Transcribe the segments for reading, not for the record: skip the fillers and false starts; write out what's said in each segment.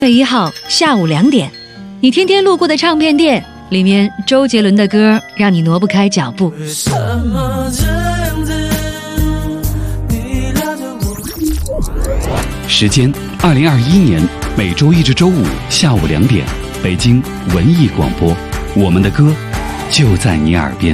月1号下午2点，你天天路过的唱片店，里面周杰伦的歌让你挪不开脚步。 时间2021年每周一至周五下午2点，北京文艺广播，我们的歌就在你耳边。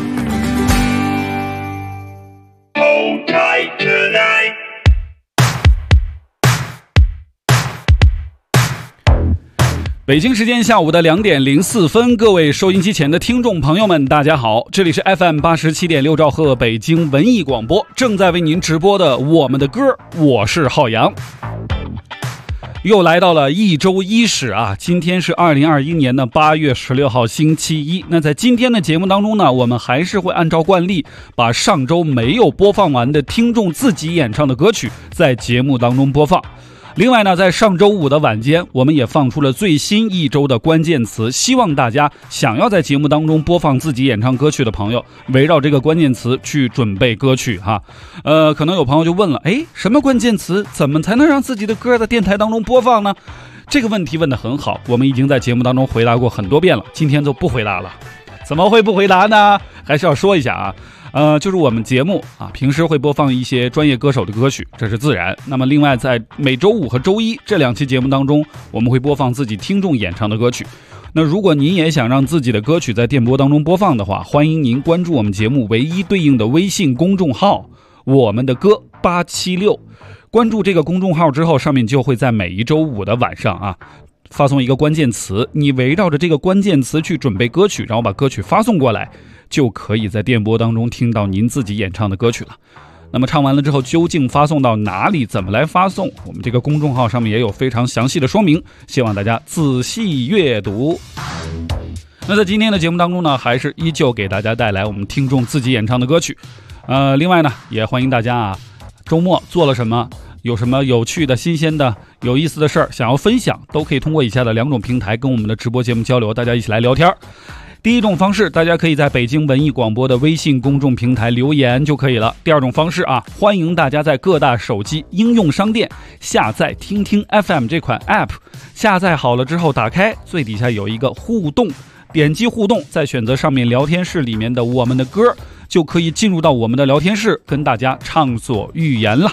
北京时间下午的2点04分，各位收音机前的听众朋友们，大家好，这里是 FM 87.6兆赫北京文艺广播，正在为您直播的我们的歌，我是浩洋。又来到了一周伊始啊，今天是2021年的8月16号星期一。那在今天的节目当中呢，我们还是会按照惯例，把上周没有播放完的听众自己演唱的歌曲在节目当中播放。另外呢，在上周五的晚间，我们也放出了最新一周的关键词，希望大家想要在节目当中播放自己演唱歌曲的朋友，围绕这个关键词去准备歌曲哈。可能有朋友就问了，什么关键词，怎么才能让自己的歌在电台当中播放呢？这个问题问得很好，我们已经在节目当中回答过很多遍了，今天就不回答了。怎么会不回答呢？还是要说一下啊。就是我们节目啊，平时会播放一些专业歌手的歌曲，这是自然。那么另外在每周五和周一这2期节目当中，我们会播放自己听众演唱的歌曲。那如果您也想让自己的歌曲在电波当中播放的话，欢迎您关注我们节目唯一对应的微信公众号我们的歌876。关注这个公众号之后，上面就会在每一周五的晚上啊发送一个关键词，你围绕着这个关键词去准备歌曲，然后把歌曲发送过来，就可以在电波当中听到您自己演唱的歌曲了。那么唱完了之后，究竟发送到哪里，怎么来发送，我们这个公众号上面也有非常详细的说明，希望大家仔细阅读。那在今天的节目当中呢，还是依旧给大家带来我们听众自己演唱的歌曲。另外呢，也欢迎大家啊，周末做了什么，有什么有趣的、新鲜的、有意思的事儿想要分享，都可以通过以下的2种平台跟我们的直播节目交流，大家一起来聊天。第一种方式，大家可以在北京文艺广播的微信公众平台留言就可以了。第二种方式啊，欢迎大家在各大手机应用商店下载听听 FM 这款 App， 下载好了之后打开，最底下有一个互动，点击互动，再选择上面聊天室里面的我们的歌，就可以进入到我们的聊天室，跟大家畅所欲言了。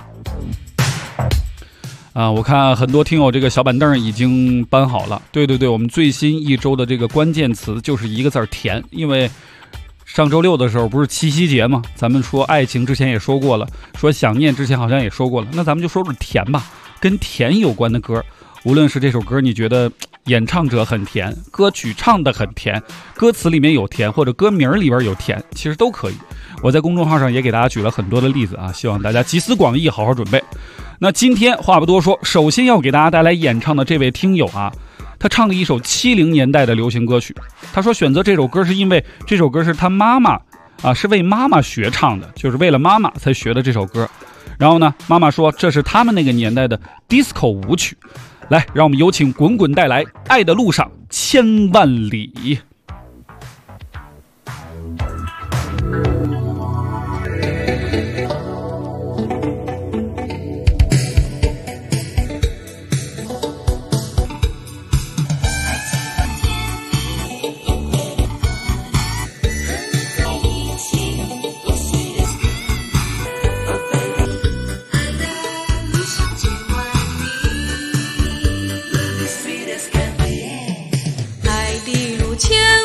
我看很多听友这个小板凳已经搬好了。对，我们最新一周的这个关键词就是一个字甜，因为上周6的时候不是七夕节吗？咱们说爱情之前也说过了，说想念之前好像也说过了，那咱们就说说甜吧，跟甜有关的歌，无论是这首歌你觉得演唱者很甜，歌曲唱得很甜，歌词里面有甜，或者歌名里边有甜，其实都可以。我在公众号上也给大家举了很多的例子啊，希望大家集思广益，好好准备。那今天话不多说，首先要给大家带来演唱的这位听友啊，他唱了一首70年代的流行歌曲。他说选择这首歌是因为这首歌是他妈妈啊，是为妈妈学唱的，就是为了妈妈才学的这首歌。然后呢，妈妈说这是他们那个年代的 disco 舞曲。来，让我们有请滚滚带来《爱的路上千万里》。 爱的路千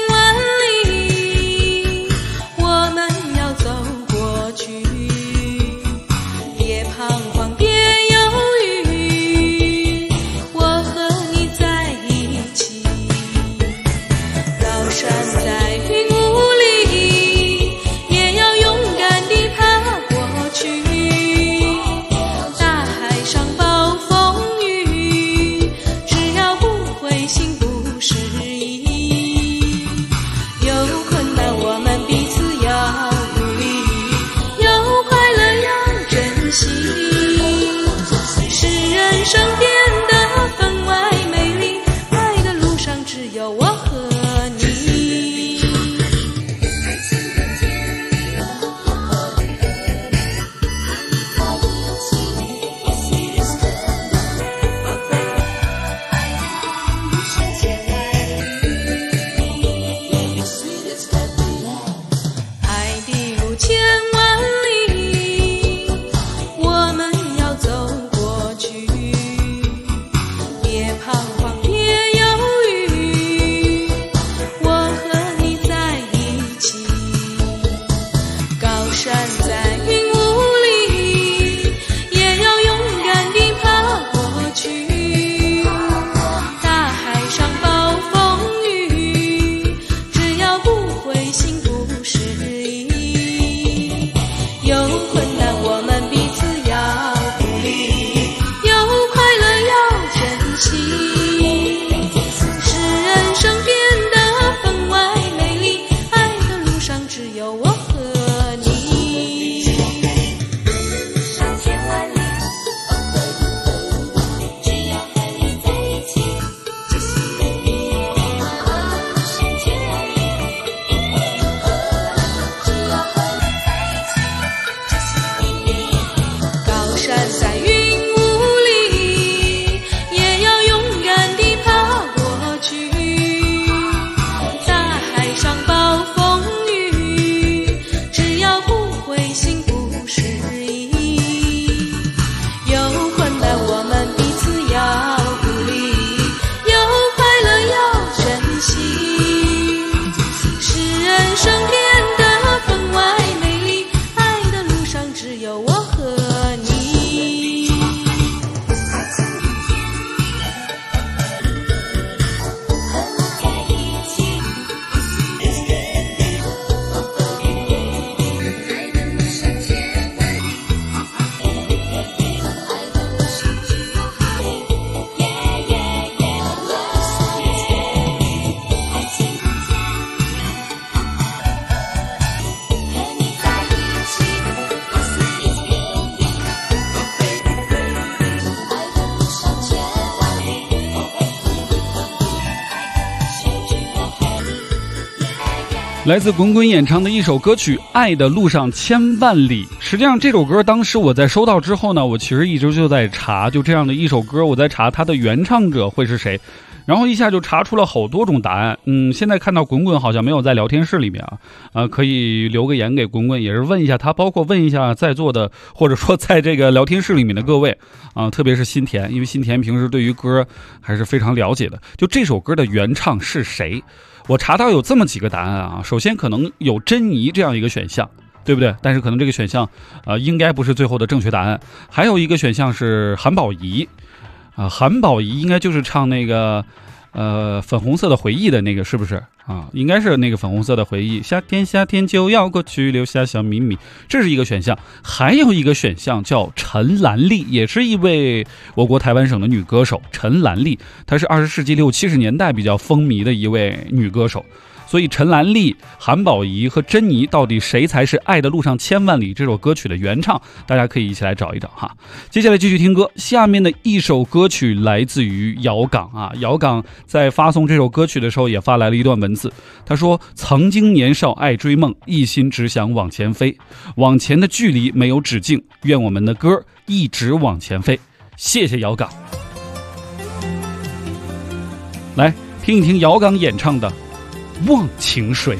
彷徨别犹豫，我和你在一起。高山在云雾里，也要勇敢地爬过去。大海上暴风雨，只要不灰心不失意。有困难我们彼此要鼓励，有快乐要珍惜，使人生变得分外美丽。爱的路上只有我和你。上千万里，只要和你在一起，这是你上千万里，只要和你在一起，这是你。高山在云雾里，也要勇敢地爬过去。大海上暴风雨，只要不灰心不失意。有困难我们彼此要鼓励，有快乐要珍惜，使人生变得分外美丽。爱的路上只有我和你。 来自滚滚演唱的一首歌曲《爱的路上千万里》。实际上这首歌当时我在收到之后呢，我其实一直就在查，就这样的一首歌我在查它的原唱者会是谁，然后一下就查出了好多种答案。现在看到滚滚好像没有在聊天室里面可以留个言给滚滚，也是问一下他，包括问一下在座的或者说在这个聊天室里面的各位特别是新田，因为新田平时对于歌还是非常了解的。就这首歌的原唱是谁，我查到有这么几个答案首先可能有珍妮这样一个选项，对不对？但是可能这个选项应该不是最后的正确答案。还有一个选项是韩宝仪韩宝仪应该就是唱那个粉红色的回忆的那个，是不是应该是那个粉红色的回忆，夏天夏天就要过去，留下小秘密，这是一个选项。还有一个选项叫陈兰丽，也是一位我国台湾省的女歌手。陈兰丽她是20世纪60、70年代比较风靡的一位女歌手。所以陈兰丽、韩宝仪和珍妮到底谁才是《爱的路上千万里》这首歌曲的原唱？大家可以一起来找一找哈。接下来继续听歌，下面的一首歌曲来自于姚港姚港在发送这首歌曲的时候也发来了一段文字，他说：曾经年少爱追梦，一心只想往前飞，往前的距离没有止境，愿我们的歌一直往前飞。谢谢姚港。来听一听姚港演唱的忘情水。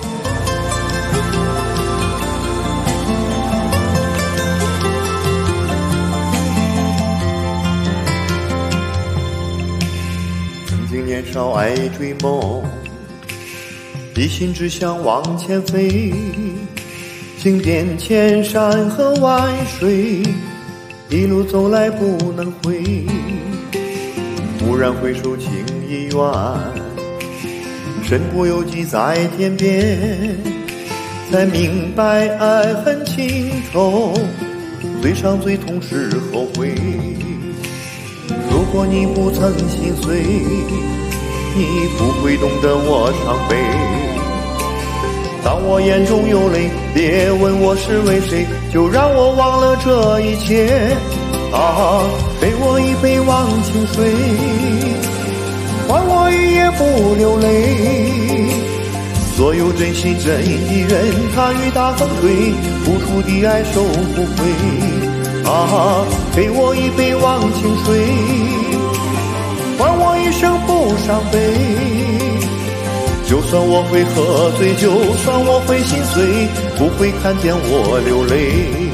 曾经年少爱追梦，一心只想往前飞，经遍千山和万水，一路走来不能回，蓦然回首情已远，身不由己在天边，才明白爱恨情仇，最伤最痛是后悔。如果你不曾心碎，你不会懂得我伤悲。当我眼中有泪，别问我是为谁，就让我忘了这一切。给我一杯忘情水，换我一夜不流泪。所有真心真意的人，他与大风吹，付出的爱收不回。给我一杯忘情水，换我一生不伤悲。就算我会喝醉，就算我会心碎，不会看见我流泪。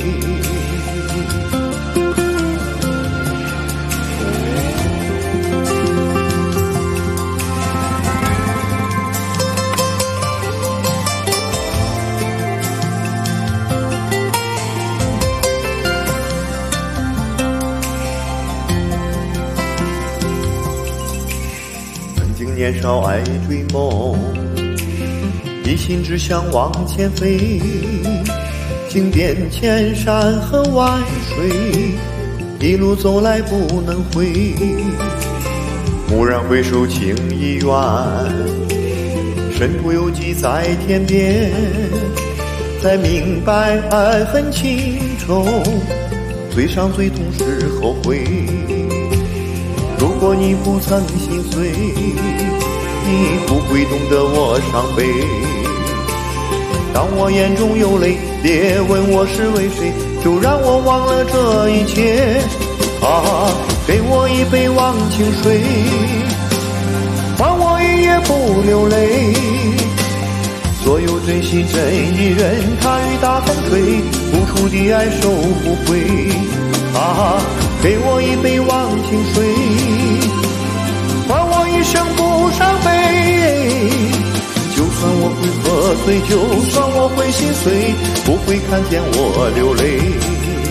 经年少爱追梦，一心只想往前飞，经遍千山和万水，一路走来不能回。蓦然回首，情已远，身不由己在天边，才明白爱恨情仇，最伤最痛是后悔。如果你不曾心碎，你不会懂得我伤悲。当我眼中有泪，别问我是为谁，就让我忘了这一切。给我一杯忘情水，换我一夜不流泪。所有真心真意人，他与大风吹，付出的爱收不回。给我一杯忘情水，换我一生不伤悲。就算我会喝醉，就算我会心碎，不会看见我流泪。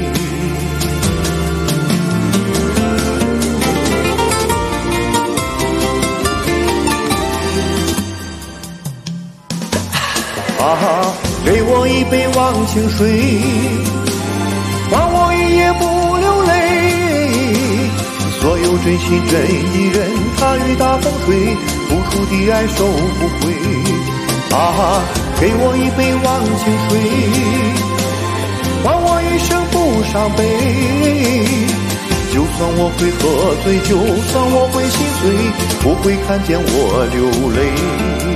给我一杯忘情水，换我一夜不流泪。所有真心真意人，他与大风吹，付出的爱收不回。给我一杯忘情水，换我一生不伤悲。就算我会喝醉，就算我会心碎，不会看见我流泪。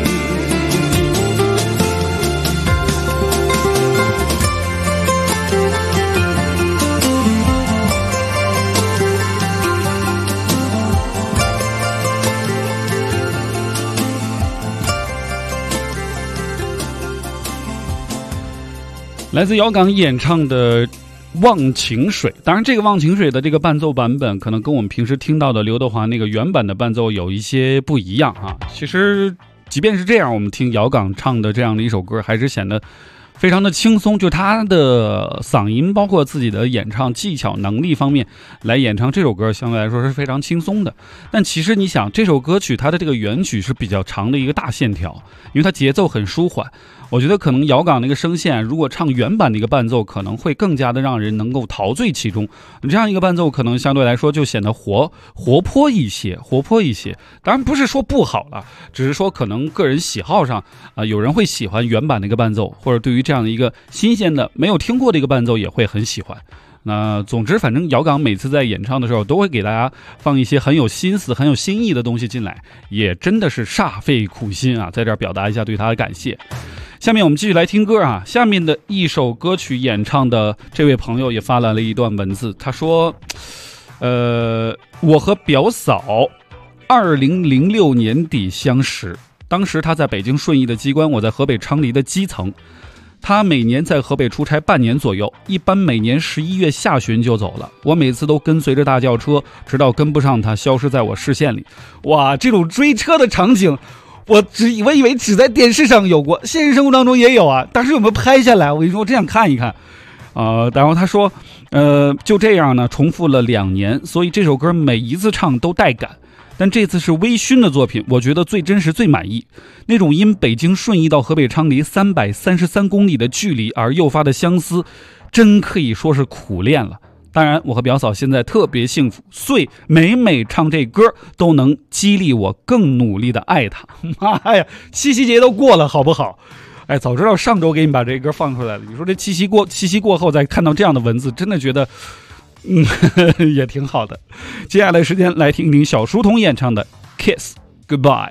来自姚刚演唱的《忘情水》，当然这个《忘情水》的这个伴奏版本可能跟我们平时听到的刘德华那个原版的伴奏有一些不一样啊。其实即便是这样，我们听姚刚唱的这样的一首歌还是显得非常的轻松，就他的嗓音包括自己的演唱技巧能力方面来演唱这首歌相对来说是非常轻松的。但其实你想，这首歌曲它的这个原曲是比较长的一个大线条，因为它节奏很舒缓。我觉得可能姚刚那个声线如果唱原版的一个伴奏可能会更加的让人能够陶醉其中，这样一个伴奏可能相对来说就显得活泼一些。当然不是说不好了，只是说可能个人喜好上有人会喜欢原版的一个伴奏，或者对于这样的一个新鲜的没有听过的一个伴奏也会很喜欢。那总之反正姚刚每次在演唱的时候都会给大家放一些很有心思很有新意的东西进来，也真的是煞费苦心啊，在这儿表达一下对他的感谢。下面我们继续来听歌啊，下面的一首歌曲演唱的这位朋友也发来了一段文字，他说我和表嫂2006年底相识，当时他在北京顺义的机关，我在河北昌黎的基层。他每年在河北出差半年左右，一般每年11月下旬就走了。我每次都跟随着大轿车，直到跟不上他，消失在我视线里。哇，这种追车的场景，我以为只在电视上有过，现实生活当中也有啊。当时有没有拍下来？我跟你说，我真想看一看。然后他说，就这样呢，重复了2年，所以这首歌每一次唱都带感。但这次是微醺的作品，我觉得最真实最满意。那种因北京顺义到河北昌黎333公里的距离而诱发的相思，真可以说是苦练了。当然我和表嫂现在特别幸福，所每唱这歌都能激励我更努力的爱他。妈呀，七夕节都过了好不好？哎，早知道上周给你把这歌放出来了。你说这七夕过后再看到这样的文字，真的觉得也挺好的。接下来时间来听听小书童演唱的 Kiss Goodbye。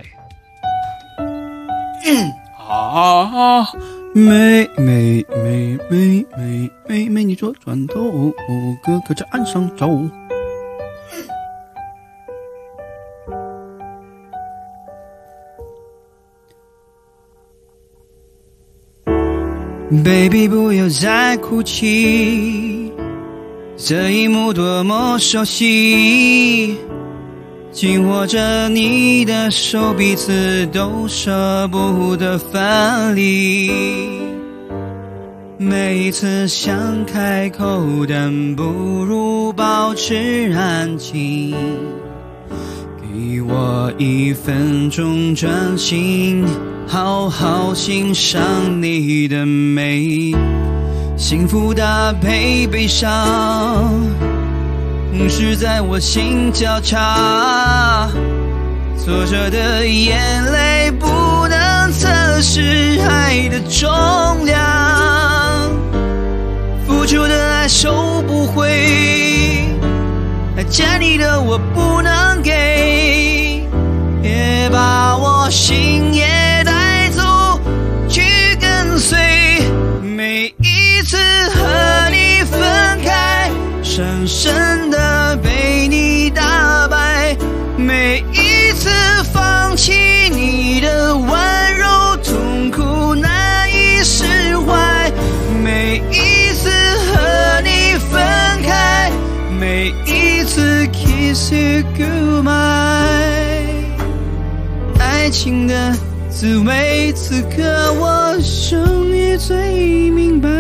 妹你左转头，哥哥在岸上走。Baby 不要再哭泣，这一幕多么熟悉，紧握着你的手，彼此都舍不得分离。每一次想开口，但不如保持安静，给给我1分钟专心好好欣赏你的美，幸福搭配悲伤，同时在我心交叉，挫折的眼泪不能测试爱的重量，付出的爱收不回，欠你的我不能给，也把我心也带走去跟随。每一次和你分开，深深的被你打败，每一次放弃你的温柔，痛苦难以释怀，每一次和你分开，每一次 kiss you goodbye， 爱情的滋味，此刻我终于最明白，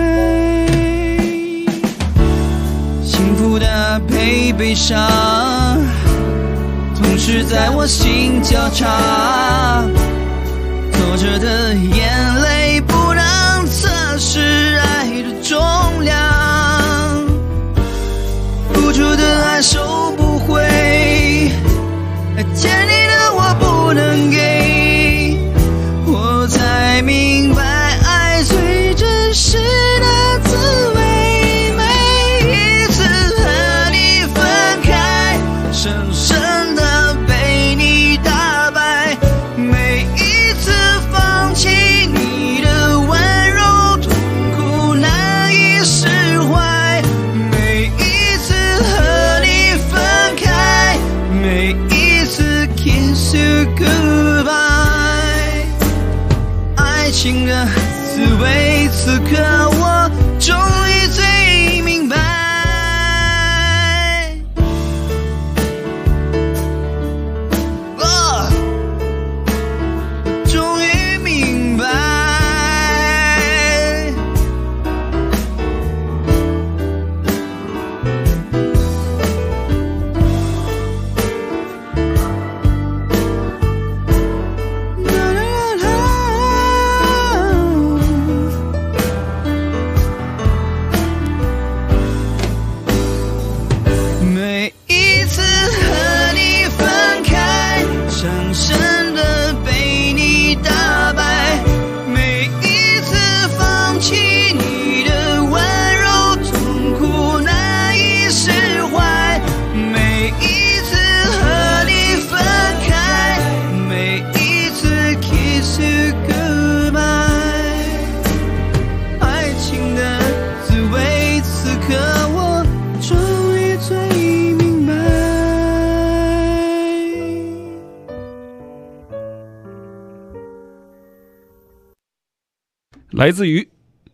幸福的配悲伤，同时在我心交叉，挫折的眼泪不能测试爱的重量，付出的爱收不回，欠你的我不能给，我才明白爱最真实的滋味，每一次和你分开，深深的被你打败，每一次放弃你的温柔，痛苦难以释怀，每一次和你分开，每一次 kiss you goodbye， 爱情的滋味，此刻我终于最明白。终于明白，每一次和你分开，深深的被你打败，每一次放弃你的温柔，痛苦难以释怀，每一次和你分开，每一次 kiss you goodbye， 爱情的滋味，此刻我终于最明白。 来自于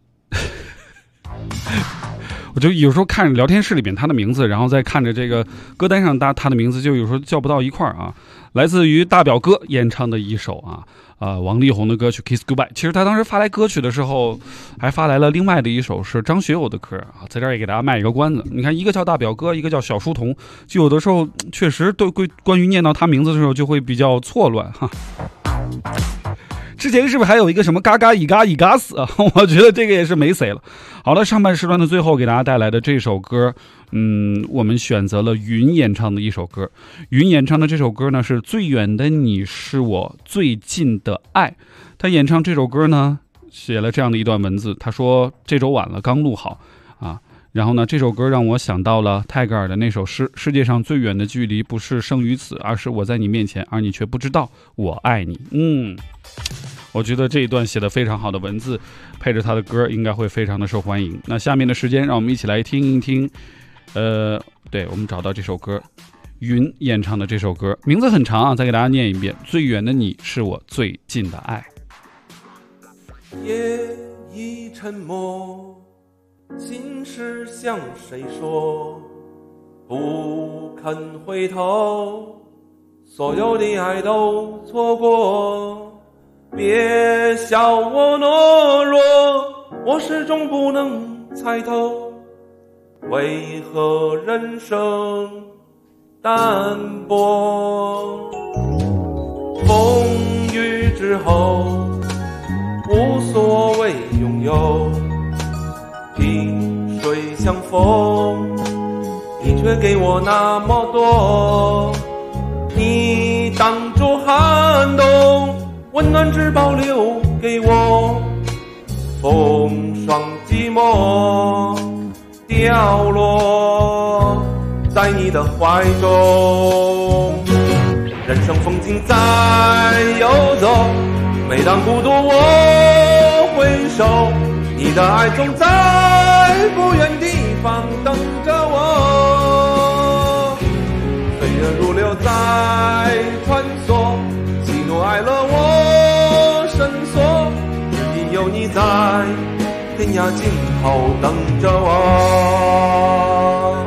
我就有时候看聊天室里面他的名字，然后再看着这个歌单上他的名字，就有时候叫不到一块儿啊。来自于大表哥演唱的一首王力宏的歌曲 Kiss Goodbye。其实他当时发来歌曲的时候，还发来了另外的一首是张学友的歌啊，在这儿也给大家卖一个关子。你看，一个叫大表哥，一个叫小书童，就有的时候确实对关于念到他名字的时候就会比较错乱哈。之前是不是还有一个什么嘎嘎乙嘎乙嘎死啊？我觉得这个也是没谁了。好了，上半时段的最后给大家带来的这首歌，我们选择了云演唱的一首歌。云演唱的这首歌呢是最远的你是我最近的爱。他演唱这首歌呢写了这样的一段文字，他说这周晚了刚录好啊。然后呢，这首歌让我想到了泰戈尔的那首诗：世界上最远的距离不是生于此，而是我在你面前，而你却不知道我爱你。我觉得这一段写得非常好的文字，配着他的歌应该会非常的受欢迎。那下面的时间，让我们一起来听一听，对，我们找到这首歌，云演唱的这首歌，名字很长啊，再给大家念一遍：最远的你是我最近的爱。 夜已沉默，心事向谁说？不肯回头，所有的爱都错过。别笑我懦弱，我始终不能猜透，为何人生淡薄。风雨之后无所谓拥有，萍水相逢，你却给我那么多。你挡住寒冬，温暖只保留给我，风霜寂寞掉落在你的怀中。人生风景在游走，每当孤独我回首，你的爱总在不远地方等着我。岁月如流在穿梭，喜怒哀乐我深锁，只因有你在天涯尽头等着我。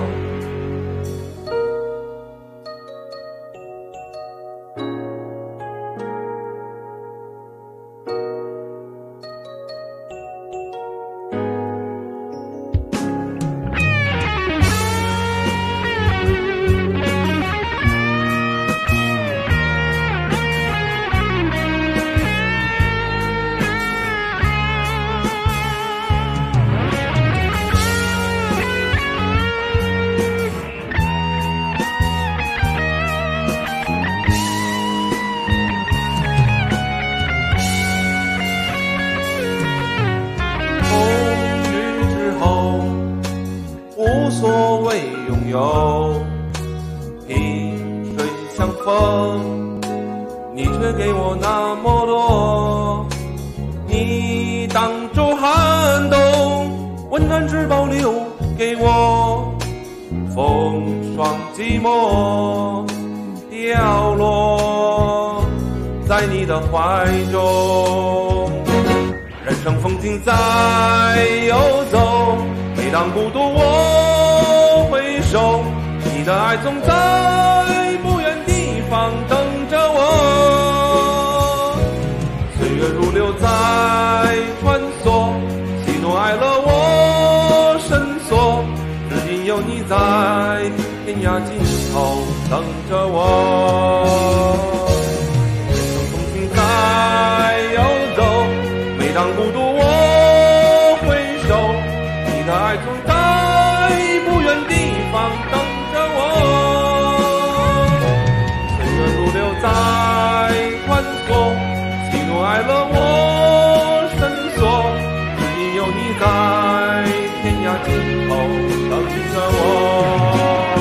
无所谓拥有，萍水相逢，你却给我那么多。你挡住寒冬，温暖只保留给我，风霜寂寞掉落在你的怀中。人生风景在游走，每当孤独我回首，你的爱总在不远地方等着我。岁月如流在穿梭，喜怒哀乐我深锁，只因有你在天涯尽头等着我。人生风景在游走，每当孤独我回首，你的爱总在不远地方等着我。岁月如流在穿梭，喜怒哀乐我深锁，只因有你在天涯尽头等着我。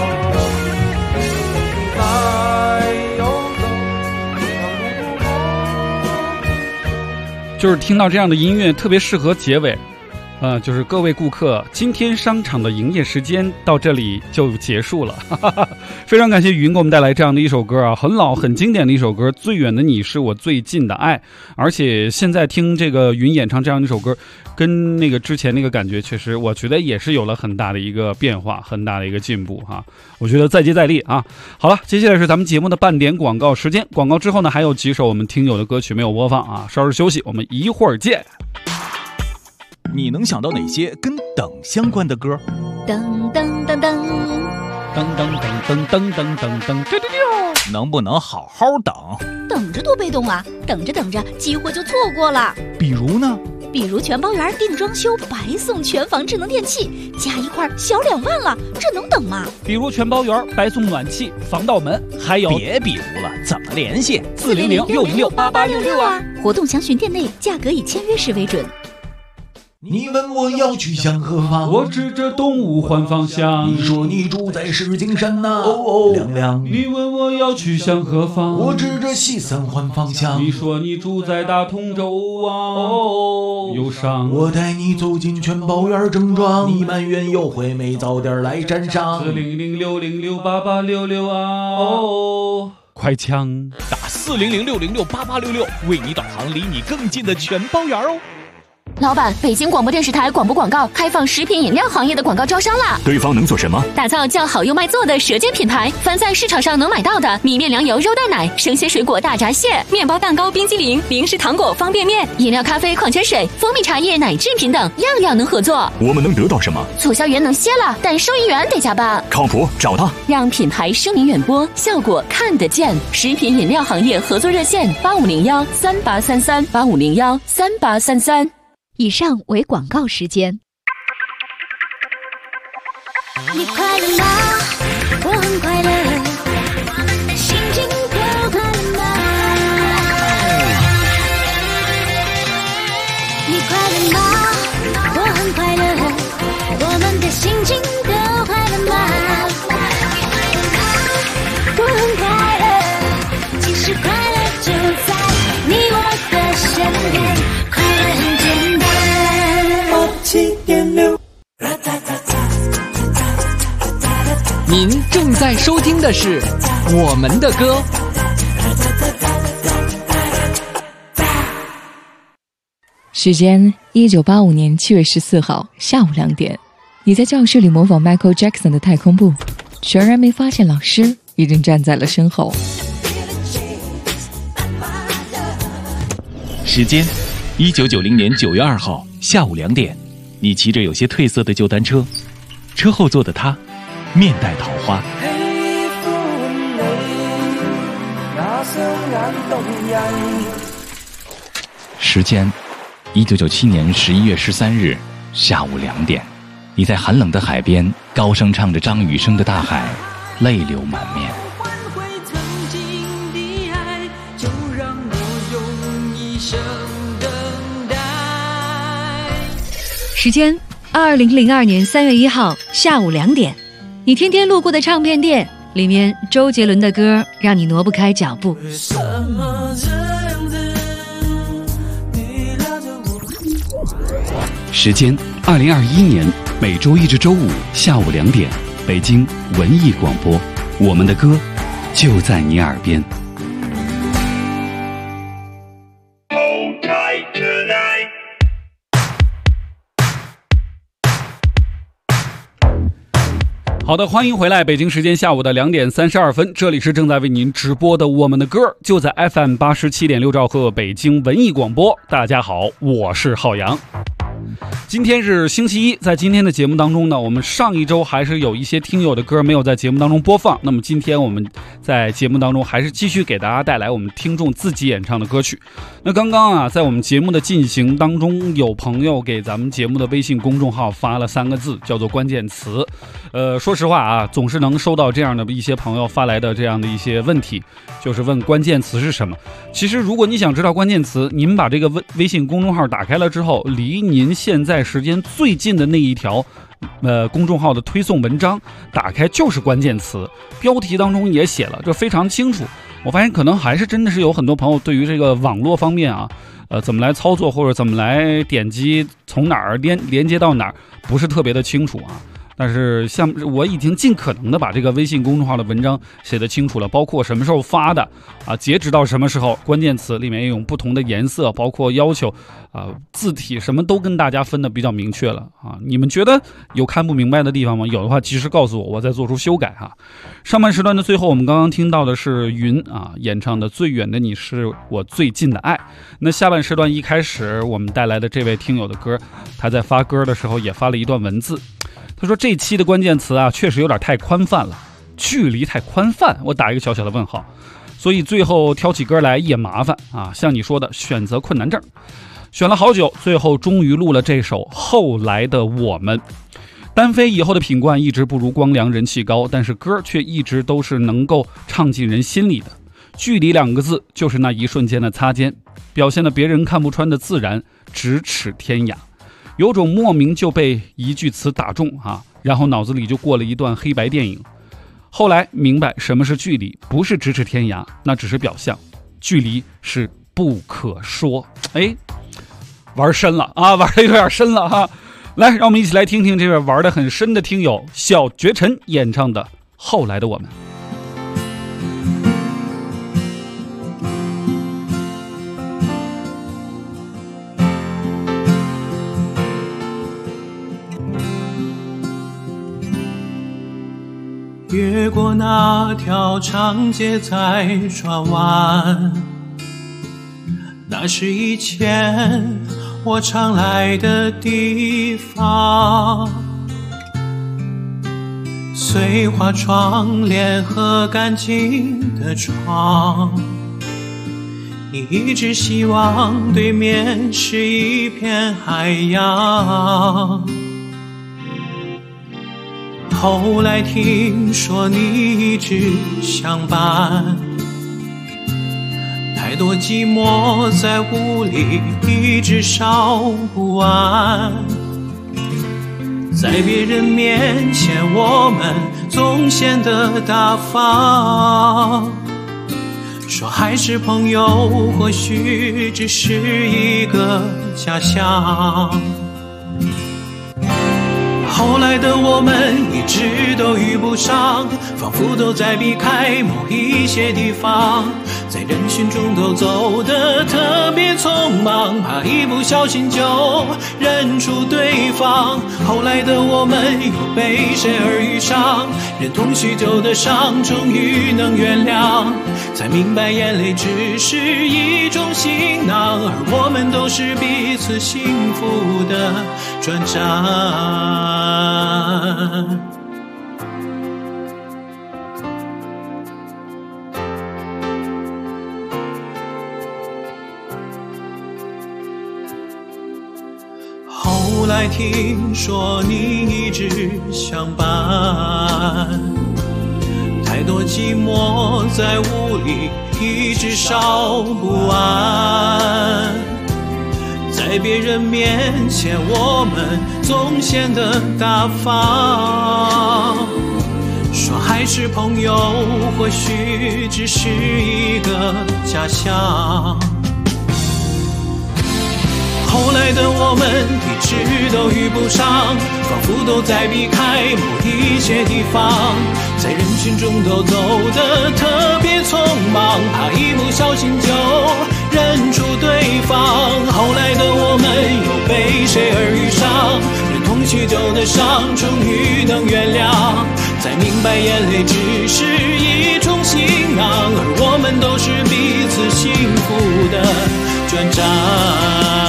就是听到这样的音乐特别适合结尾，就是各位顾客，今天商场的营业时间到这里就结束了。非常感谢语音给我们带来这样的一首歌啊，很老很经典的一首歌，最远的你是我最近的爱。而且现在听这个云演唱这样一首歌，跟那个之前那个感觉确实我觉得也是有了很大的一个变化，很大的一个进步哈。我觉得再接再厉啊。好了，接下来是咱们节目的半点广告时间，广告之后呢还有几首我们听友的歌曲没有播放啊，稍事休息，我们一会儿见。 你能想到哪些跟等相关的歌？ 噔噔噔噔噔噔噔噔噔噔噔噔， 能不能好好等？ 等着多被动啊！等着等着，机会就错过了。 比如呢？ 比如全包园定装修白送全房智能电器，加一块小2万了，这能等吗？ 比如全包园白送暖气、防盗门，还有别比如了，怎么联系 ？400-606-8866啊！活动详询店内，价格以签约时为准。 你问我要去向何方， 我指着东吴换方向。 你说你住在石景山呐，亮亮。 你问我要去向何方， 我指着西三环方向。 你说你住在大同州啊，忧伤。 我带你走进全包园正装，你埋怨优惠没早点来沾上。 400-606-8866啊，快抢打400-606-8866，为你导航离你更近的全包园哦。 老板，北京广播电视台广播广告开放食品饮料行业的广告招商啦！ 对方能做什么？ 打造叫好又卖座的舌尖品牌，凡在市场上能买到的米面粮油肉蛋奶、生鲜水果大闸蟹、面包蛋糕冰激凌、零食糖果方便面、饮料咖啡矿泉水、蜂蜜茶叶奶制品等，样样能合作。 我们能得到什么？ 促销员能歇了，但收银员得加班。 靠谱，找他， 让品牌声名远播，效果看得见。食品饮料行业合作热线8501383385013833。 以上为广告时间。 你快乐吗？我很快乐，我们的心情都快乐吗？你快乐吗？我很快乐，我们的心情都快乐吗？我很快乐，其实快乐就在你我的身边，快乐很简单。7.6 您正在收听的是我们的歌。 时间1985年7月14号下午2点，你在教室里模仿 Michael Jackson 的太空步，全然没发现老师已经站在了身后。 时间1990年9月2号下午2点，你骑着有些褪色的旧单车，车后座的他面带桃花。时间1997年11月13日下午2点，你在寒冷的海边高声唱着张雨生的《大海》，泪流满面。 时间2002年3月1号下午2点，你天天路过的唱片店里面，周杰伦的歌让你挪不开脚步。 时间2021年每周一至周五下午2点，北京文艺广播，我们的歌就在你耳边。好的，欢迎回来，北京时间下午的2点32分，这里是正在为您直播的我们的歌，就在 FM 87.6兆赫北京文艺广播。大家好，我是浩洋。今天是星期一，在今天的节目当中呢，我们上一周还是有一些听友的歌没有在节目当中播放，那么今天我们在节目当中还是继续给大家带来我们听众自己演唱的歌曲。那刚刚啊，在我们节目的进行当中，有朋友给咱们节目的微信公众号发了3个字，叫做关键词。说实话啊，总是能收到这样的一些朋友发来的这样的一些问题，就是问关键词是什么。其实如果你想知道关键词，您把这个微信公众号打开了之后，离您现在时间最近的那一条公众号的推送文章打开就是关键词，标题当中也写了，这非常清楚。我发现可能还是真的是有很多朋友对于这个网络方面啊，怎么来操作或者怎么来点击从哪儿连接到哪儿不是特别的清楚啊。但是像我已经尽可能的把这个微信公众号的文章写得清楚了，包括什么时候发的啊，截止到什么时候，关键词里面也有不同的颜色，包括要求字体什么都跟大家分得比较明确了啊。你们觉得有看不明白的地方吗？有的话及时告诉我，我再做出修改哈。上半时段的最后，我们刚刚听到的是云啊演唱的《最远的你是我最近的爱》。那下半时段一开始我们带来的这位听友的歌，他在发歌的时候也发了一段文字。他说这期的关键词啊，确实有点太宽泛了，距离太宽泛，我打一个小小的问号。所以最后挑起歌来也麻烦啊，像你说的选择困难症，选了好久，最后终于录了这首《后来的我们》。单飞以后的品冠一直不如光良人气高，但是歌却一直都是能够唱进人心里的。距离2个字就是那一瞬间的擦肩，表现了别人看不穿的自然，咫尺天涯。有种莫名就被一句词打中啊，然后脑子里就过了一段黑白电影。后来明白什么是距离，不是咫尺天涯，那只是表象，距离是不可说。哎，玩深了啊，玩的有点深了哈。来，让我们一起来听听这位玩得很深的听友小绝尘演唱的《后来的我们》。 越过那条长街在转弯，那是以前我常来的地方。碎花窗帘和干净的床，一直希望对面是一片海洋。后来听说你一直相伴，太多寂寞在屋里一直烧不完。在别人面前我们总显得大方，说还是朋友，或许只是一个假象。后来的我们一直都遇不上，仿佛都在避开某一些地方，在人群中都走得特别匆忙，怕一不小心就认出对方。后来的我们又被谁而遇上，忍痛许久的伤终于能原谅，才明白眼泪只是一种行囊，而我们都是彼此幸福的转站。后来听说你一直相伴，太多寂寞在屋里一直烧不完，在别人面前我们总显得大方，说还是朋友，或许只是一个假象。后来的我们一直都遇不上，仿佛都在避开某一些地方，在人群中都走得特别匆忙，怕一不小心就认出对方。后来的我们又被谁而遇上，忍痛许久的伤终于能原谅，才明白眼泪只是一种行囊，而我们都是彼此幸福的转站。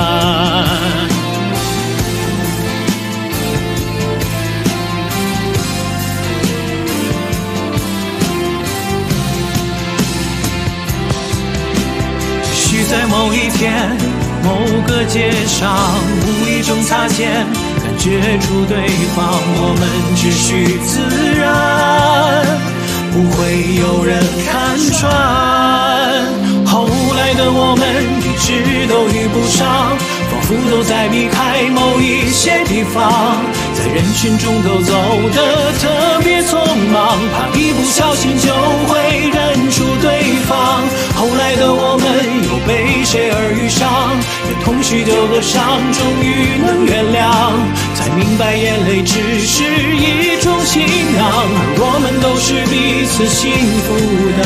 在某一天某个街上无意中擦肩，感觉出对方，我们只需自然，不会有人看穿。后来的我们一直都遇不上，仿佛都在避开某一些地方，在人群中都走得特别匆忙，怕一不小心就会认出对方。后来的我们又被谁而遇上，忍痛许久的伤终于能原谅，才明白眼泪只是一种行囊，而我们都是彼此幸福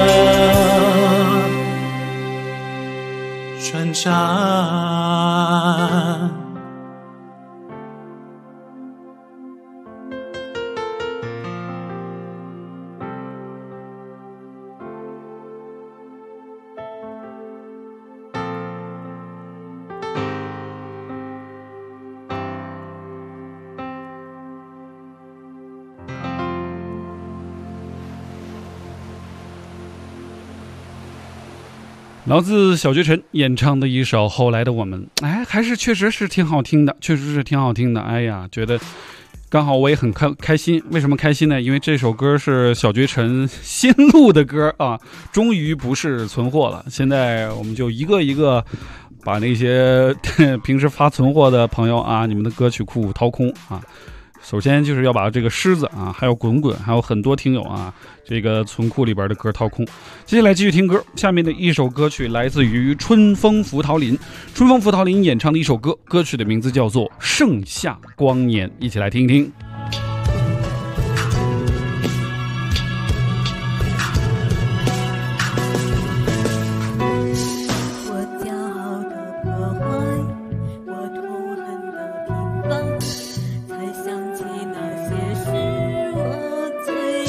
的转站。 来自小绝尘演唱的一首《后来的我们》，还是确实是挺好听的，确实是挺好听的。哎呀，觉得刚好我也很开心。为什么开心呢？因为这首歌是小绝尘新录的歌啊，终于不是存货了。现在我们就一个一个把那些平时发存货的朋友啊，你们的歌曲库掏空啊。首先就是要把这个狮子啊，还有滚滚，还有很多听友啊，这个存库里边的歌掏空。接下来继续听歌，下面的一首歌曲来自于春风拂桃林，春风拂桃林演唱的一首歌，歌曲的名字叫做《盛夏光年》，一起来听一听。 最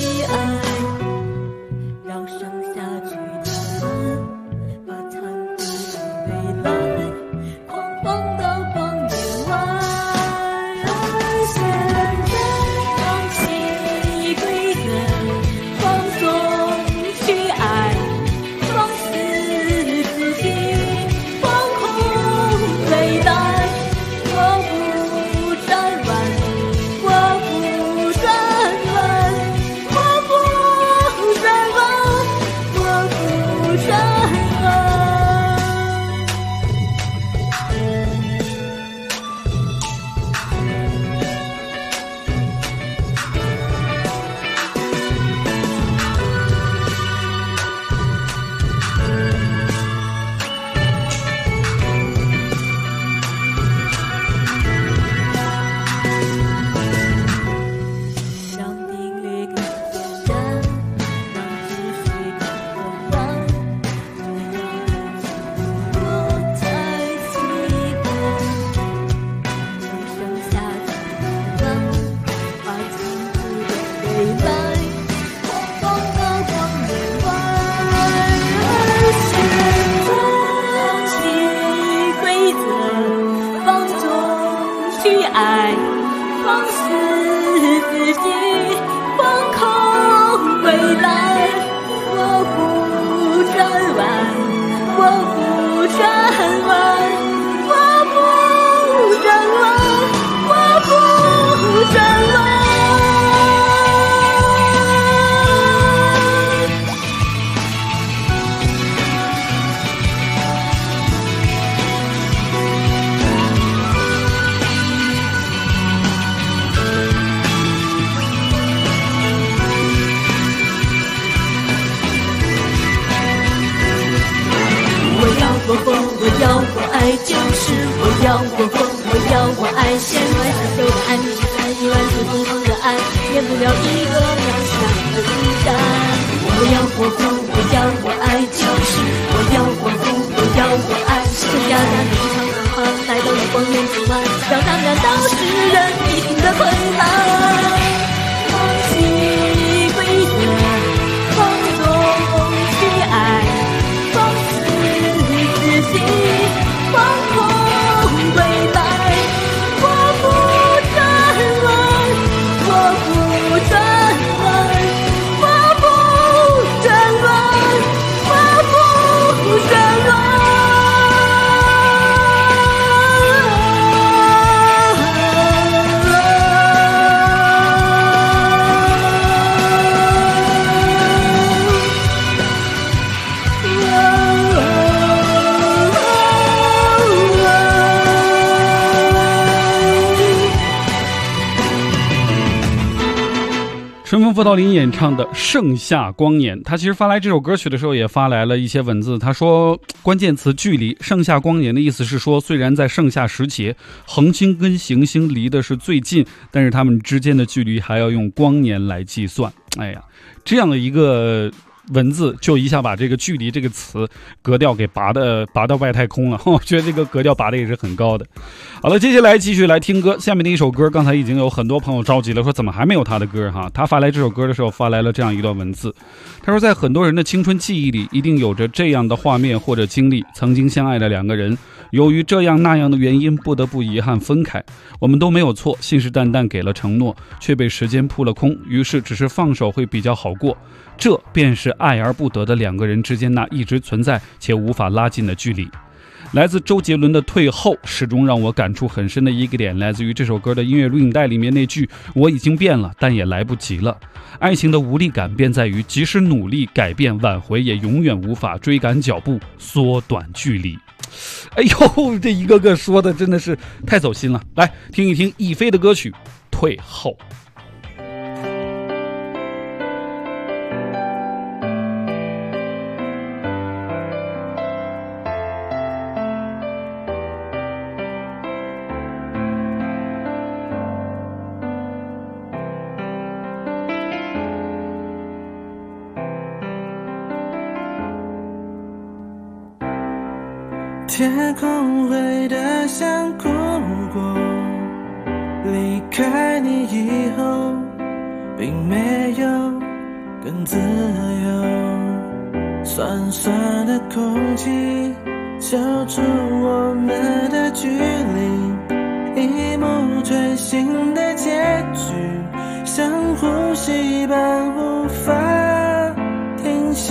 转弯，我不转弯，我不转弯。我疯，我要我爱，就是我要我疯，我要我爱，千万小手的爱，你是1万次不同的爱，免不了一个渺小的孤单。我要我疯，我要我爱，就是我要我疯，我要我爱，天涯那里一场浪花，来到了光年之外，让当然都是人一定的困难。忘记规则，放纵去爱，放肆自己，惶恐未来。我不转弯，我不转弯，我不转弯，我不转弯。 春风拂道林演唱的《盛夏光年》，他其实发来这首歌曲的时候也发来了一些文字。他说关键词距离，盛夏光年的意思是说，虽然在盛夏时节，恒星跟行星离的是最近，但是它们之间的距离还要用光年来计算。哎呀，这样的一个文字就一下把这个距离这个词格调给拔到外太空了，我觉得这个格调拔的也是很高的。好了，接下来继续来听歌。下面的一首歌刚才已经有很多朋友着急了，说怎么还没有他的歌哈？他发来这首歌的时候发来了这样一段文字，他说在很多人的青春记忆里一定有着这样的画面或者经历，曾经相爱的两个人由于这样那样的原因不得不遗憾分开，我们都没有错，信誓旦旦给了承诺，却被时间扑了空，于是只是放手会比较好过。这便是爱而不得的两个人之间那一直存在且无法拉近的距离。来自周杰伦的《退后》始终让我感触很深的一个点，来自于这首歌的音乐录影带里面那句我已经变了，但也来不及了。爱情的无力感便在于即使努力改变挽回，也永远无法追赶脚步，缩短距离。哎呦，这一个个说的真的是太走心了。来听一听亦菲的歌曲《退后》。 天空灰得像哭过，离开你以后并没有更自由，酸酸的空气揪住我们的距离，一幕锥心的结局，像呼吸般无法停息。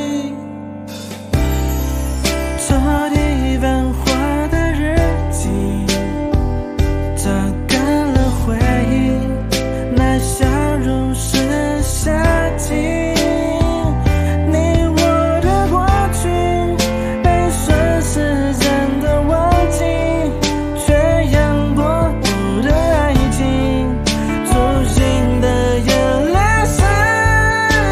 昨天繁华的日记，擦干了回忆，那笑容是夏季。你我的过去被顺时针的忘记，缺氧过度的爱情，粗心的有了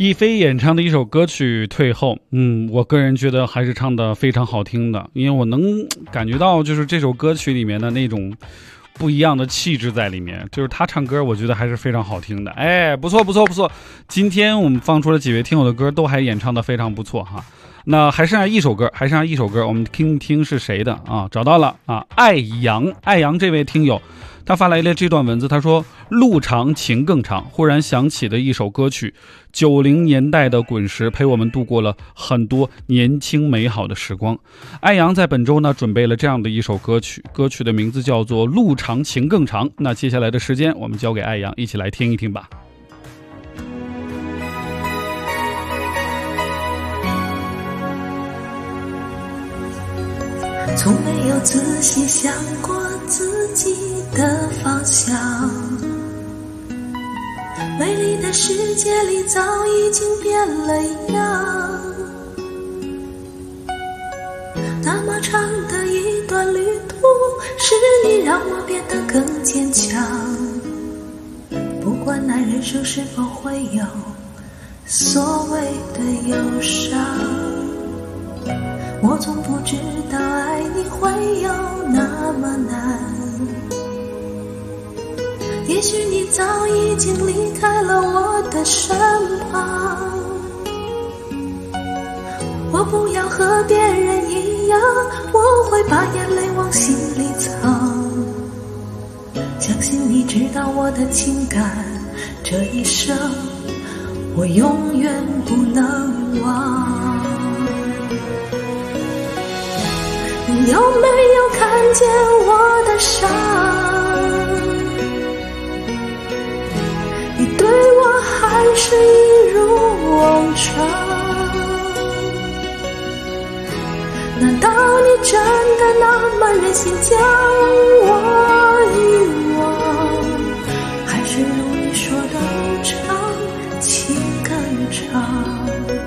亦菲演唱的一首歌曲《退后》，我个人觉得还是唱得非常好听的，因为我能感觉到就是这首歌曲里面的那种不一样的气质在里面，就是他唱歌我觉得还是非常好听的。不错。今天我们放出了几位听友的歌都还演唱得非常不错哈。那还剩下一首歌，我们听一听是谁的啊？找到了啊，爱阳这位听友他发来了这段文字，他说路长情更长，忽然想起的一首歌曲，90年代的滚石陪我们度过了很多年轻美好的时光。爱阳在本周呢准备了这样的一首歌曲，歌曲的名字叫做路长情更长。那接下来的时间我们交给爱阳，一起来听一听吧。 从没有仔细想过自己的方向，美丽的世界里早已经变了样。那么长的一段旅途，是你让我变得更坚强。不管那人生是否会有所谓的忧伤，我从不知道爱你会有那么难。也许你早已经离开了我的身旁，我不要和别人一样，我会把眼泪往心里藏。相信你知道我的情感，这一生我永远不能忘。你有没有看见我的伤？你对我还是一如往常？难道你真的那么忍心将我遗忘？还是如你说的路长情更长？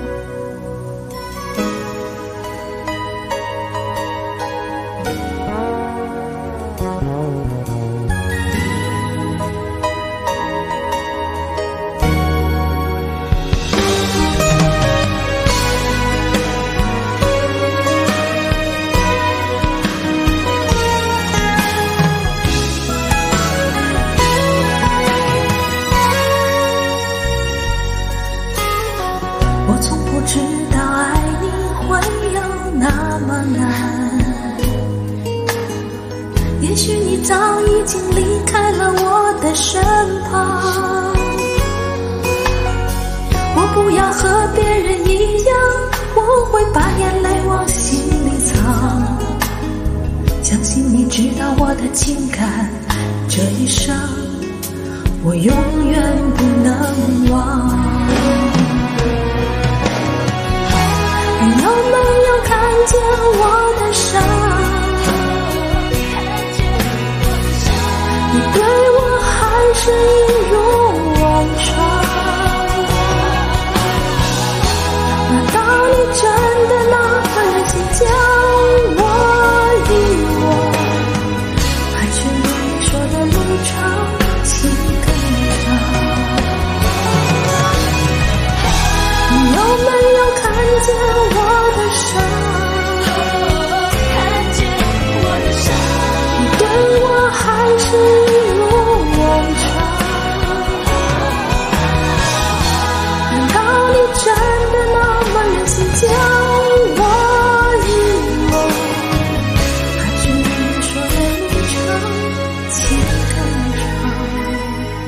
也许你早已经离开了我的身旁，我不要和别人一样，我会把眼泪往心里藏。相信你知道我的情感，这一生我永远不能忘。你有没有看见我的伤？你对我还是一如往常？难道你真的那么忍心将我遗忘？还是如你说的路长情更长？你有没有看见我的伤？你对我还是一如往常？难道你真的那么忍心将我遗忘？还是如你说的路长情更长？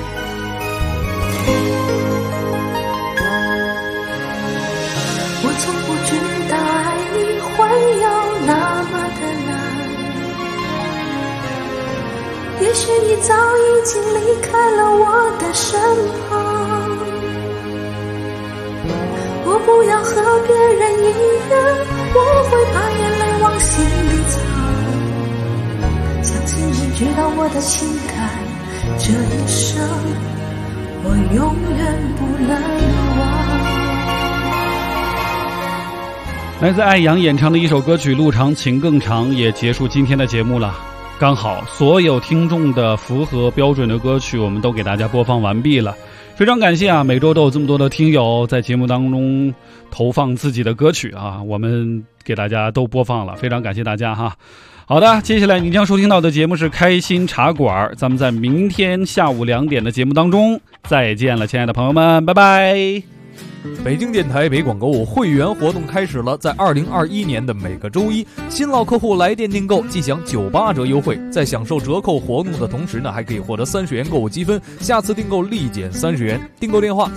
我从不知道爱你会有那么的难。也许你早已经离开了我的身旁，我不要和别人一样，我会把眼泪往心里藏。相信你知道我的情感，这一生我永远不能忘。 来自爱阳演唱的一首歌曲《路长情更长》也结束今天的节目了。刚好所有听众的符合标准的歌曲我们都给大家播放完毕了。 非常感谢啊，每周都有这么多的听友在节目当中投放自己的歌曲啊，我们给大家都播放了，非常感谢大家哈。好的，接下来您将收听到的节目是开心茶馆，咱们在明天下午2点的节目当中再见了，亲爱的朋友们，拜拜。 北京电台北广购物会员活动开始了，在2021年的每个周一，新老客户来电订购即享98折优惠，在享受折扣活动的同时呢，还可以获得30元购物积分，下次订购立减30元。订购电话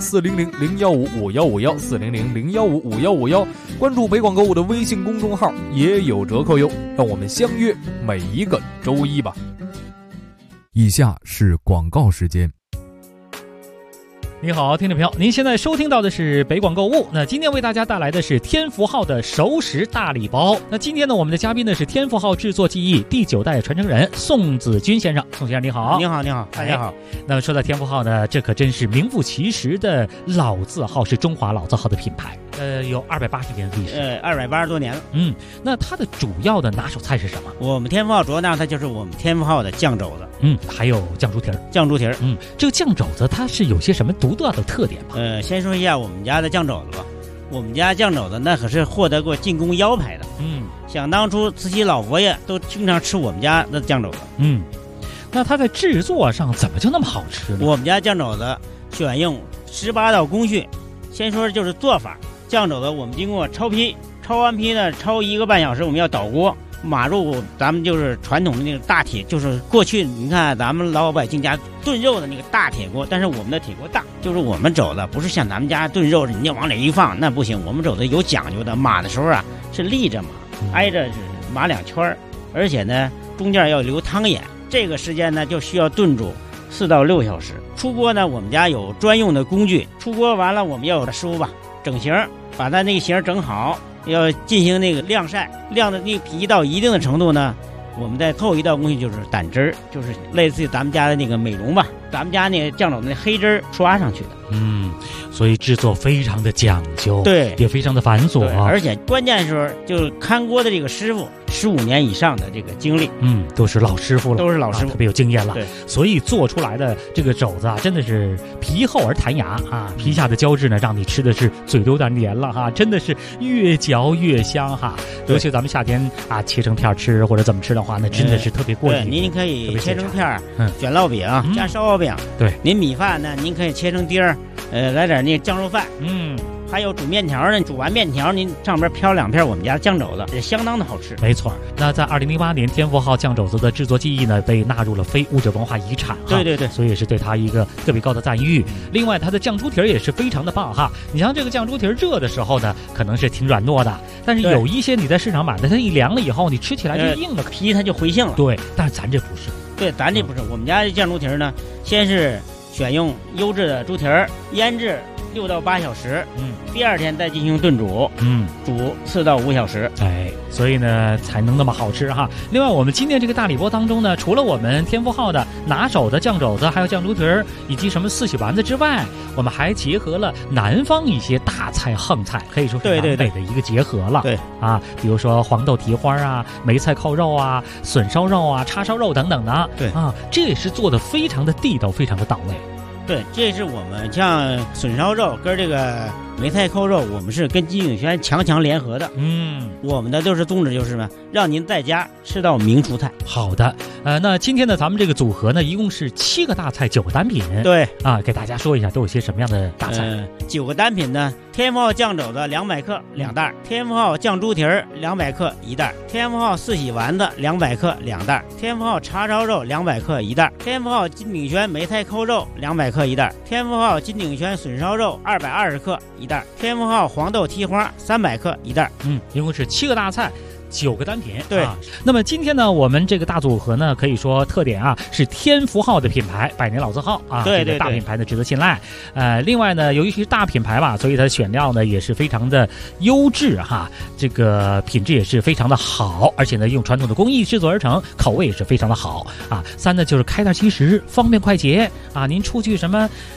400-015-5151，400-015-5151，关注北广购物的微信公众号也有折扣哟，让我们相约每一个周一吧。以下是广告时间。 你好，听众朋友，您现在收听到的是北广购物。那今天为大家带来的是天福号的熟食大礼包。那今天呢，我们的嘉宾呢是天福号制作技艺第9代传承人宋子军先生。宋先生你好。 你好，你好，大家好。 那么说到天福号呢，这可真是名副其实的老字号，是中华老字号的品牌。有280年的历史。 280多年了。 那它的主要的拿手菜是什么？ 我们天福号主要呢，它就是我们天福号的酱肘子。 还有酱猪蹄儿。 酱猪蹄儿。 这个酱肘子它是有些什么独特的特点吗？ 先说一下我们家的酱肘子吧。我们家酱肘子那可是获得过进宫腰牌的。想当初慈禧老佛爷都经常吃我们家的酱肘子。 那它在制作上怎么就那么好吃呢？ 我们家酱肘子选用18道工序。先说就是做法，酱肘子我们经过焯坯，焯完坯呢，焯1个半小时，我们要倒锅。码入咱们就是传统的那个大铁，就是过去你看咱们老百姓家炖肉的那个大铁锅，但是我们的铁锅大，就是我们肘子不是像咱们家炖肉人家往里一放，那不行，我们肘子有讲究的，码的时候啊是立着码，挨着是码2圈，而且呢中间要留汤眼，这个时间呢就需要炖煮4到6小时。出锅呢我们家有专用的工具，出锅完了我们要有师傅吧整形，把它那个形整好，要进行那个晾晒，晾的那个皮到一定的程度呢，我们再后一道工序就是掸汁儿，就是类似于咱们家的那个美容吧，咱们家那个酱肘子那黑汁儿刷上去的。 所以制作非常的讲究， 对， 也非常的繁琐， 而且关键时候就是看锅的这个师傅15年以上的这个经历， 都是老师傅了， 都是老师傅， 特别有经验了。 对， 所以做出来的这个肘子啊，真的是皮厚而弹牙啊，皮下的胶质呢，让你吃的是嘴都有点黏了哈，真的是越嚼越香哈。尤其咱们夏天啊，切成片吃或者怎么吃的话，那真的是特别过瘾。 对，您可以切成片，卷烙饼，加烧烙饼。 对， 您米饭呢，您可以切成丁儿，来点那酱肉饭。还有煮面条呢，煮完面条您上边飘2片我们家酱肘子，也相当的好吃。 没错，那在2008年，天福号酱肘子的制作技艺呢被纳入了非物质文化遗产。 对， 所以也是对它一个特别高的赞誉。另外，它的酱猪蹄儿也是非常的棒哈。你像这个酱猪蹄儿热的时候呢，可能是挺软糯的，但是有一些你在市场买的，它一凉了以后，你吃起来就硬了， 皮它就回性了。 对，但是咱这不是。 对，咱这不是。我们家这酱猪蹄儿呢，先是选用优质的猪蹄儿，腌制6到8小时，第2天再进行炖煮，煮4到5小时， 所以呢才能那么好吃哈。另外，我们今天这个大礼包当中呢，除了我们天福号的拿手的酱肘子，还有酱猪蹄儿以及什么四喜丸子之外，我们还结合了南方一些大菜横菜，可以说是南北的一个结合了。 对啊，比如说黄豆蹄花啊、梅菜扣肉啊、笋烧肉啊、叉烧肉等等的。 对啊，这也是做的非常的地道，非常的到位。 对，这是我们像笋烧肉跟这个梅菜扣肉，我们是跟金鼎轩强联合的。我们的都是宗旨就是什么，让您在家吃到名厨菜。 好的，那今天呢，咱们这个组合呢，一共是7个大菜9个单品。 对啊，给大家说一下都有些什么样的大菜。 9个单品呢，天福号酱肘子200克2袋，天福号酱猪蹄儿200克1袋，天福号四喜丸子200克2袋，天福号叉烧肉200克1袋，天福号金鼎轩梅菜扣肉200克1袋，天福号金鼎轩笋烧肉220克1袋，天福号黄豆蹄花300克1袋。 一共是7个大菜。9个单品。 对、 那么今天呢，我们这个大组合呢，可以说特点啊是天福号的品牌，100年老字号啊， 对， 这个大品牌呢值得信赖。另外呢，由于是大品牌吧，所以它的选料呢也是非常的优质哈，这个品质也是非常的好，而且呢用传统的工艺制作而成，口味也是非常的好啊。3呢就是开袋即食，方便快捷啊，您出去什么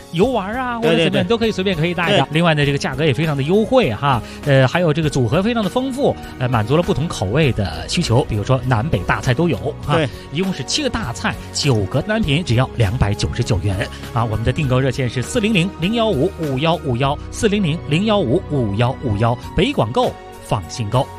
游玩啊，或者怎么样都可以随便可以带的。 对另外呢，这个价格也非常的优惠哈，还有这个组合非常的丰富，满足了不同口味的需求，比如说南北大菜都有哈。 对， 一共是7个大菜，9个单品，只要299元啊。我们的订购热线是400-015-5151，400-015-5151，北广购放心购。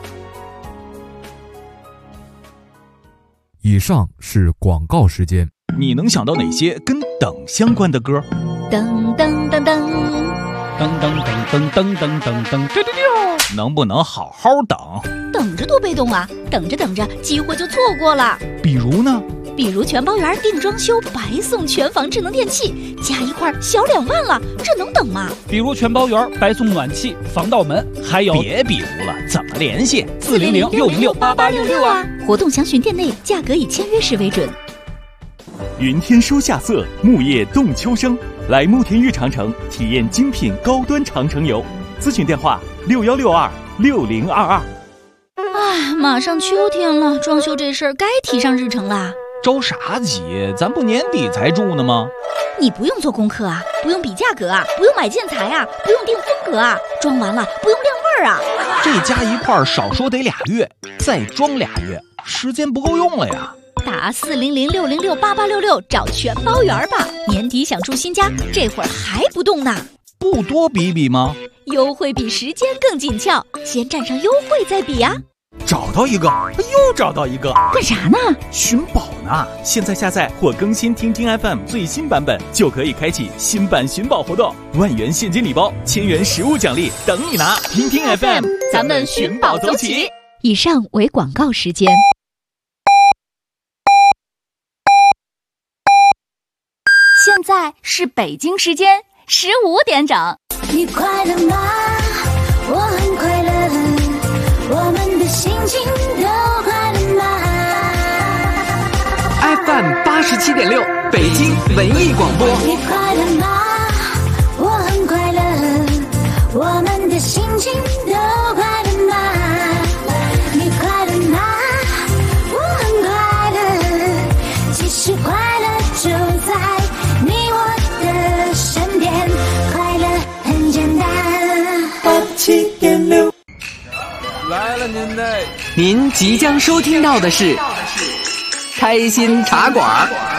以上是广告时间。 你能想到哪些跟等相关的歌？ 噔噔噔噔噔噔噔噔噔噔噔噔， 能不能好好等？ 等着多被动啊！等着等着，机会就错过了。 比如呢？ 比如全包园定装修白送全房智能电器，加一块小2万了，这能等吗？ 比如全包园白送暖气、防盗门，还有别比如了，怎么联系 ？400-606-8866啊！活动详询店内，价格以签约时为准。 云天书夏色，木叶动秋声，来慕田峪长城体验精品高端长城游。咨询电话61626022。 马上秋天了，装修这事儿该提上日程啦。 着啥急？咱不年底才住呢吗？ 你不用做功课啊，不用比价格啊，不用买建材啊，不用定风格啊，装完了不用晾味儿啊。 这加一块少说得2月，再装2月，时间不够用了呀。 打400-606-8866找全包园吧。年底想住新家，这会儿还不动呢？ 不多比比吗？ 优惠比时间更紧俏，先占上优惠再比啊。 找到一个，又找到一个， 干啥呢？ 寻宝呢！现在下载或更新听听 FM 最新版本，就可以开启新版寻宝活动，1万元现金礼包，1000元实物奖励等你拿！听听 FM， 咱们寻宝走起！以上为广告时间。 现在是北京时间15点整。 你快乐吗？我很快乐，我们的心情都快乐吗 ？FM 87.6，北京文艺广播。 你快乐吗？我很快乐，我们的心情都快乐吗？你快乐吗？我很快乐，其实快乐就在你我的身边，快乐很简单。87.6 来了您的，您即将收听到的是开心茶馆。